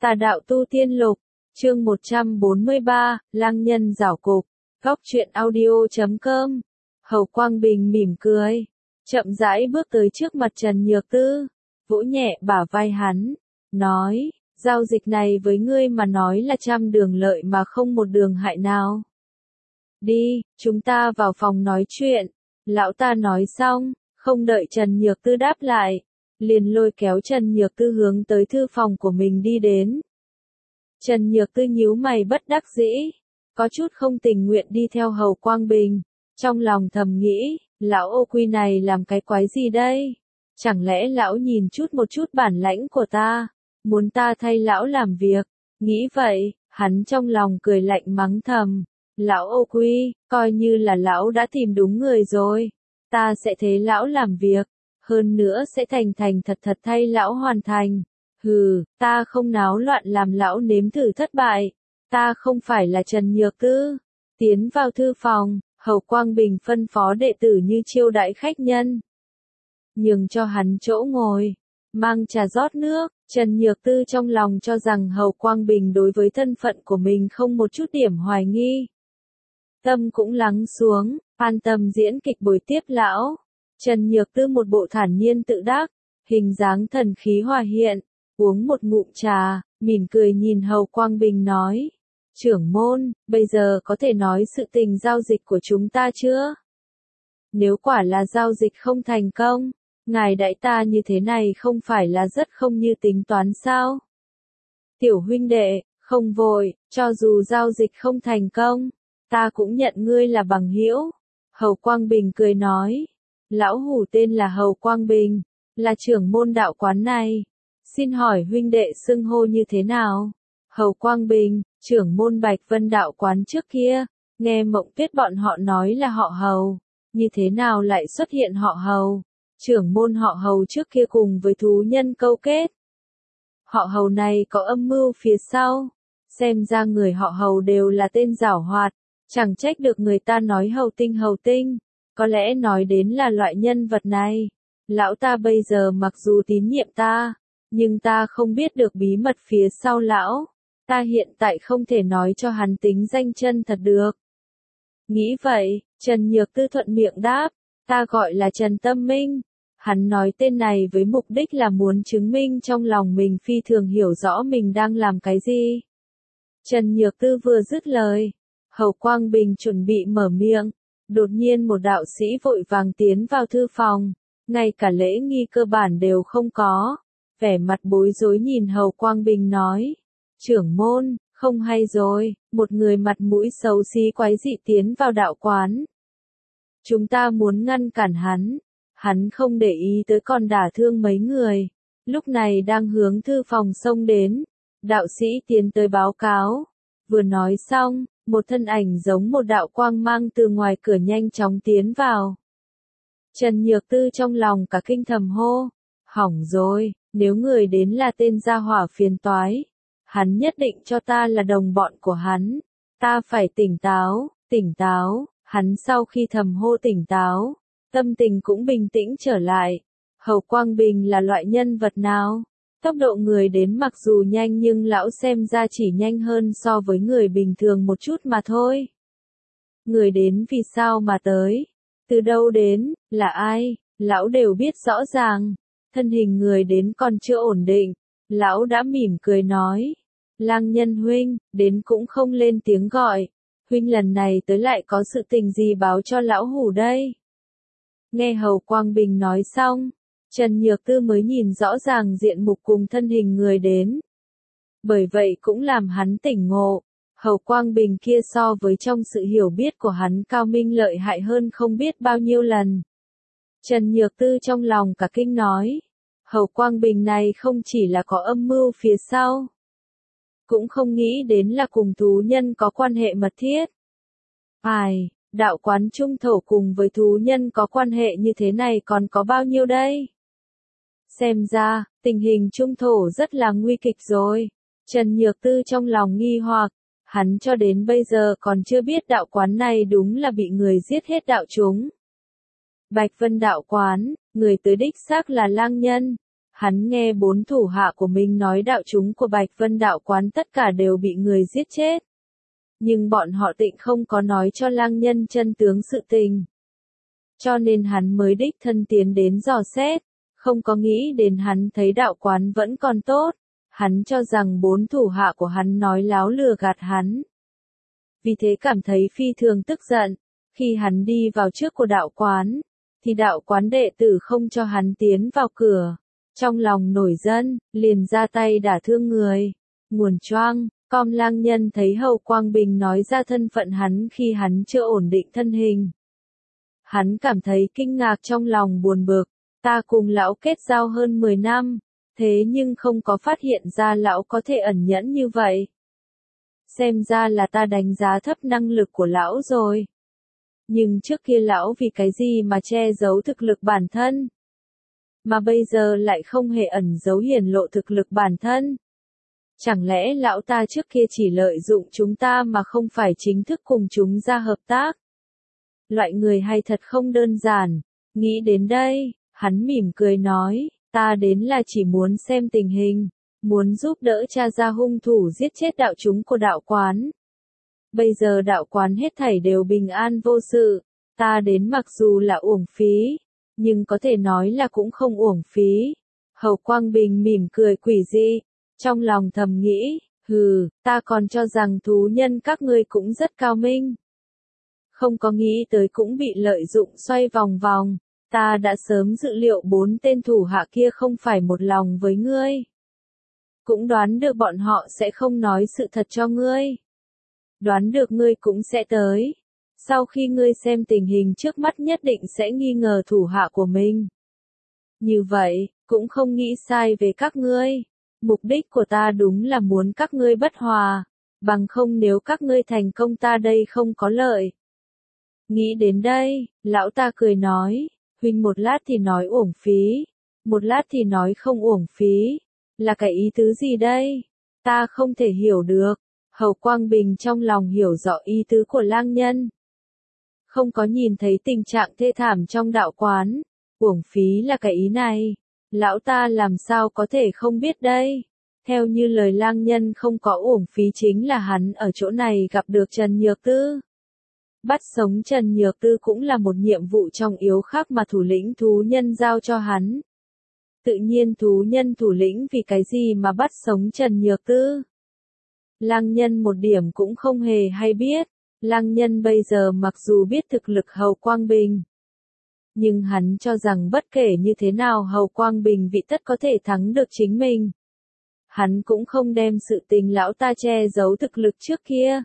Tà đạo tu tiên lục, chương 143, lang nhân giảo cục, góc truyện audio.com. Hầu Quang Bình mỉm cười, chậm rãi bước tới trước mặt Trần Nhược Tư, vỗ nhẹ bả vai hắn, nói, giao dịch này với ngươi mà nói là trăm đường lợi mà không một đường hại nào. Đi, chúng ta vào phòng nói chuyện. Lão ta nói xong, không đợi Trần Nhược Tư đáp lại, liền lôi kéo Trần Nhược Tư hướng tới thư phòng của mình đi đến. Trần Nhược Tư nhíu mày bất đắc dĩ, có chút không tình nguyện đi theo Hầu Quang Bình, trong lòng thầm nghĩ, lão ô quy này làm cái quái gì đây? Chẳng lẽ lão nhìn một chút bản lãnh của ta, muốn ta thay lão làm việc? Nghĩ vậy, hắn trong lòng cười lạnh mắng thầm, lão ô quy, coi như là lão đã tìm đúng người rồi, ta sẽ thế lão làm việc, hơn nữa sẽ thành thành thật thật thay lão hoàn thành. Hừ, ta không náo loạn làm lão nếm thử thất bại, ta không phải là Trần Nhược Tư. Tiến vào thư phòng, Hầu Quang Bình phân phó đệ tử như chiêu đãi khách nhân, nhường cho hắn chỗ ngồi, mang trà rót nước. Trần Nhược Tư trong lòng cho rằng Hầu Quang Bình đối với thân phận của mình không một chút điểm hoài nghi. Tâm cũng lắng xuống, an tâm diễn kịch bồi tiếp lão. Trần Nhược Tư một bộ thản nhiên tự đắc, hình dáng thần khí hòa hiện, uống một ngụm trà, mỉm cười nhìn Hầu Quang Bình nói, trưởng môn, bây giờ có thể nói sự tình giao dịch của chúng ta chưa? Nếu quả là giao dịch không thành công, ngài đãi ta như thế này không phải là rất không như tính toán sao? Tiểu huynh đệ, không vội, cho dù giao dịch không thành công, ta cũng nhận ngươi là bằng hữu. Hầu Quang Bình cười nói, lão hủ tên là Hầu Quang Bình, là trưởng môn đạo quán này. Xin hỏi huynh đệ xưng hô như thế nào? Hầu Quang Bình, trưởng môn Bạch Vân đạo quán trước kia, nghe Mộng Tuyết bọn họ nói là họ Hầu, như thế nào lại xuất hiện họ Hầu? Trưởng môn họ Hầu trước kia cùng với thú nhân câu kết. Họ Hầu này có âm mưu phía sau, xem ra người họ Hầu đều là tên giảo hoạt, chẳng trách được người ta nói hầu tinh, có lẽ nói đến là loại nhân vật này. Lão ta bây giờ mặc dù tín nhiệm ta, nhưng ta không biết được bí mật phía sau lão, ta hiện tại không thể nói cho hắn tính danh chân thật được. Nghĩ vậy, Trần Nhược Tư thuận miệng đáp, ta gọi là Trần Tâm Minh. Hắn nói tên này với mục đích là muốn chứng minh trong lòng mình phi thường hiểu rõ mình đang làm cái gì. Trần Nhược Tư vừa dứt lời, Hầu Quang Bình chuẩn bị mở miệng, đột nhiên một đạo sĩ vội vàng tiến vào thư phòng, ngay cả lễ nghi cơ bản đều không có, vẻ mặt bối rối nhìn Hầu Quang Bình nói, trưởng môn, không hay rồi, một người mặt mũi xấu xí quái dị tiến vào đạo quán. Chúng ta muốn ngăn cản hắn không để ý tới còn đả thương mấy người, lúc này đang hướng thư phòng xông đến, đạo sĩ tiến tới báo cáo, vừa nói xong, một thân ảnh giống một đạo quang mang từ ngoài cửa nhanh chóng tiến vào. Trần Nhược Tư trong lòng cả kinh thầm hô, hỏng rồi, nếu người đến là tên gia hỏa phiền toái, hắn nhất định cho ta là đồng bọn của hắn, ta phải tỉnh táo, hắn sau khi thầm hô tỉnh táo, tâm tình cũng bình tĩnh trở lại. Hầu Quang Bình là loại nhân vật nào? Tốc độ người đến mặc dù nhanh nhưng lão xem ra chỉ nhanh hơn so với người bình thường một chút mà thôi. Người đến vì sao mà tới? Từ đâu đến? Là ai? Lão đều biết rõ ràng. Thân hình người đến còn chưa ổn định. Lão đã mỉm cười nói. Lang nhân huynh, đến cũng không lên tiếng gọi. Huynh lần này tới lại có sự tình gì báo cho lão hủ đây? Nghe Hầu Quang Bình nói xong, Trần Nhược Tư mới nhìn rõ ràng diện mục cùng thân hình người đến. Bởi vậy cũng làm hắn tỉnh ngộ, Hầu Quang Bình kia so với trong sự hiểu biết của hắn cao minh lợi hại hơn không biết bao nhiêu lần. Trần Nhược Tư trong lòng cả kinh nói, Hầu Quang Bình này không chỉ là có âm mưu phía sau, cũng không nghĩ đến là cùng thú nhân có quan hệ mật thiết. Đạo quán trung thổ cùng với thú nhân có quan hệ như thế này còn có bao nhiêu đây? Xem ra, tình hình trung thổ rất là nguy kịch rồi. Trần Nhược Tư trong lòng nghi hoặc, hắn cho đến bây giờ còn chưa biết đạo quán này đúng là bị người giết hết đạo chúng. Bạch Vân đạo quán, người tới đích xác là lang nhân. Hắn nghe 4 thủ hạ của mình nói đạo chúng của Bạch Vân đạo quán tất cả đều bị người giết chết. Nhưng bọn họ tịnh không có nói cho lang nhân chân tướng sự tình. Cho nên hắn mới đích thân tiến đến dò xét, không có nghĩ đến hắn thấy đạo quán vẫn còn tốt. Hắn cho rằng 4 thủ hạ của hắn nói láo lừa gạt hắn. Vì thế cảm thấy phi thường tức giận. Khi hắn đi vào trước của đạo quán, thì đạo quán đệ tử không cho hắn tiến vào cửa. Trong lòng nổi giận, liền ra tay đả thương người. Nguồn choang, com lang nhân thấy Hầu Quang Bình nói ra thân phận hắn khi hắn chưa ổn định thân hình. Hắn cảm thấy kinh ngạc trong lòng buồn bực, ta cùng lão kết giao hơn 10 năm, thế nhưng không có phát hiện ra lão có thể ẩn nhẫn như vậy. Xem ra là ta đánh giá thấp năng lực của lão rồi. Nhưng trước kia lão vì cái gì mà che giấu thực lực bản thân? Mà bây giờ lại không hề ẩn giấu hiển lộ thực lực bản thân. Chẳng lẽ lão ta trước kia chỉ lợi dụng chúng ta mà không phải chính thức cùng chúng ra hợp tác? Loại người hay thật không đơn giản. Nghĩ đến đây, hắn mỉm cười nói, ta đến là chỉ muốn xem tình hình, muốn giúp đỡ tra ra hung thủ giết chết đạo chúng của đạo quán. Bây giờ đạo quán hết thảy đều bình an vô sự, ta đến mặc dù là uổng phí, nhưng có thể nói là cũng không uổng phí. Hầu Quang Bình mỉm cười quỷ dị, trong lòng thầm nghĩ, ta còn cho rằng thú nhân các ngươi cũng rất cao minh. Không có nghĩ tới cũng bị lợi dụng xoay vòng vòng, ta đã sớm dự liệu 4 tên thủ hạ kia không phải một lòng với ngươi. Cũng đoán được bọn họ sẽ không nói sự thật cho ngươi. Đoán được ngươi cũng sẽ tới. Sau khi ngươi xem tình hình trước mắt nhất định sẽ nghi ngờ thủ hạ của mình. Như vậy, cũng không nghĩ sai về các ngươi. Mục đích của ta đúng là muốn các ngươi bất hòa. Bằng không nếu các ngươi thành công ta đây không có lợi. Nghĩ đến đây, lão ta cười nói, huynh một lát thì nói uổng phí, một lát thì nói không uổng phí, là cái ý tứ gì đây? Ta không thể hiểu được. Hầu Quang Bình trong lòng hiểu rõ ý tứ của lang nhân. Không có nhìn thấy tình trạng thê thảm trong đạo quán, uổng phí là cái ý này, lão ta làm sao có thể không biết đây? Theo như lời lang nhân không có uổng phí chính là hắn ở chỗ này gặp được Trần Nhược Tư. Bắt sống Trần Nhược Tư cũng là một nhiệm vụ trọng yếu khác mà thủ lĩnh thú nhân giao cho hắn. Tự nhiên thú nhân thủ lĩnh vì cái gì mà bắt sống Trần Nhược Tư? Lang nhân một điểm cũng không hề hay biết. Lang nhân bây giờ mặc dù biết thực lực Hầu Quang Bình, nhưng hắn cho rằng bất kể như thế nào Hầu Quang Bình vị tất có thể thắng được chính mình. Hắn cũng không đem sự tình lão ta che giấu thực lực trước kia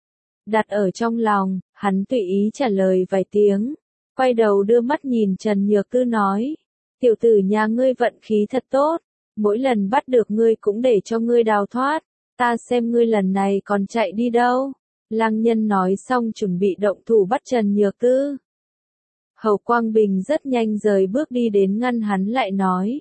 đặt ở trong lòng, hắn tùy ý trả lời vài tiếng, quay đầu đưa mắt nhìn Trần Nhược Tư nói, tiểu tử nhà ngươi vận khí thật tốt, mỗi lần bắt được ngươi cũng để cho ngươi đào thoát, ta xem ngươi lần này còn chạy đi đâu. Lang nhân nói xong chuẩn bị động thủ bắt Trần Nhược Tư. Hầu Quang Bình rất nhanh rời bước đi đến ngăn hắn lại nói.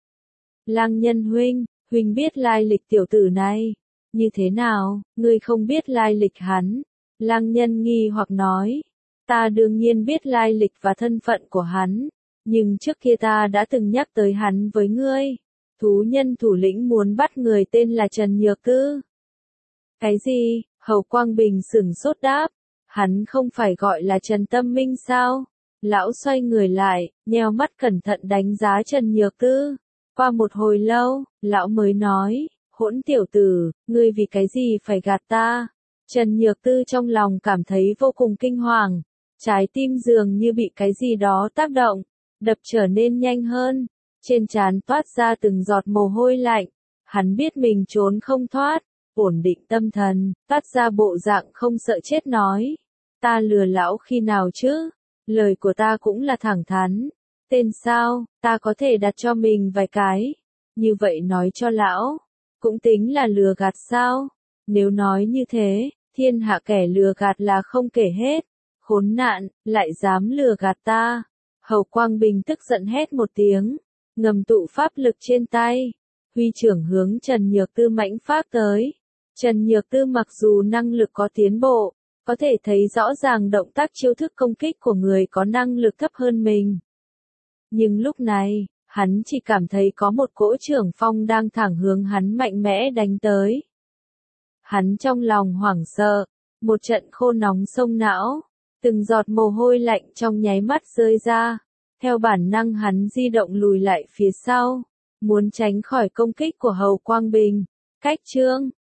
Lang nhân huynh, huynh biết lai lịch tiểu tử này. Như thế nào, ngươi không biết lai lịch hắn? Lang nhân nghi hoặc nói. Ta đương nhiên biết lai lịch và thân phận của hắn. Nhưng trước kia ta đã từng nhắc tới hắn với ngươi. Thú nhân thủ lĩnh muốn bắt người tên là Trần Nhược Tư. Cái gì? Hầu Quang Bình sửng sốt đáp. Hắn không phải gọi là Trần Tâm Minh sao? Lão xoay người lại, nheo mắt cẩn thận đánh giá Trần Nhược Tư. Qua một hồi lâu, lão mới nói, hỗn tiểu tử, ngươi vì cái gì phải gạt ta? Trần Nhược Tư trong lòng cảm thấy vô cùng kinh hoàng. Trái tim dường như bị cái gì đó tác động, đập trở nên nhanh hơn. Trên trán toát ra từng giọt mồ hôi lạnh. Hắn biết mình trốn không thoát. Ổn định tâm thần, toát ra bộ dạng không sợ chết nói. Ta lừa lão khi nào chứ? Lời của ta cũng là thẳng thắn. Tên sao, ta có thể đặt cho mình vài cái. Như vậy nói cho lão, cũng tính là lừa gạt sao? Nếu nói như thế, thiên hạ kẻ lừa gạt là không kể hết. Khốn nạn, lại dám lừa gạt ta. Hầu Quang Bình tức giận hét một tiếng, ngầm tụ pháp lực trên tay. Huy trưởng hướng Trần Nhược Tư mãnh phát tới. Trần Nhược Tư mặc dù năng lực có tiến bộ, có thể thấy rõ ràng động tác chiêu thức công kích của người có năng lực thấp hơn mình. Nhưng lúc này, Hắn chỉ cảm thấy có một cỗ trưởng phong đang thẳng hướng hắn mạnh mẽ đánh tới. Hắn trong lòng hoảng sợ, một trận khô nóng xông não, từng giọt mồ hôi lạnh trong nháy mắt rơi ra. Theo bản năng hắn di động lùi lại phía sau, muốn tránh khỏi công kích của Hầu Quang Bình. Cách chương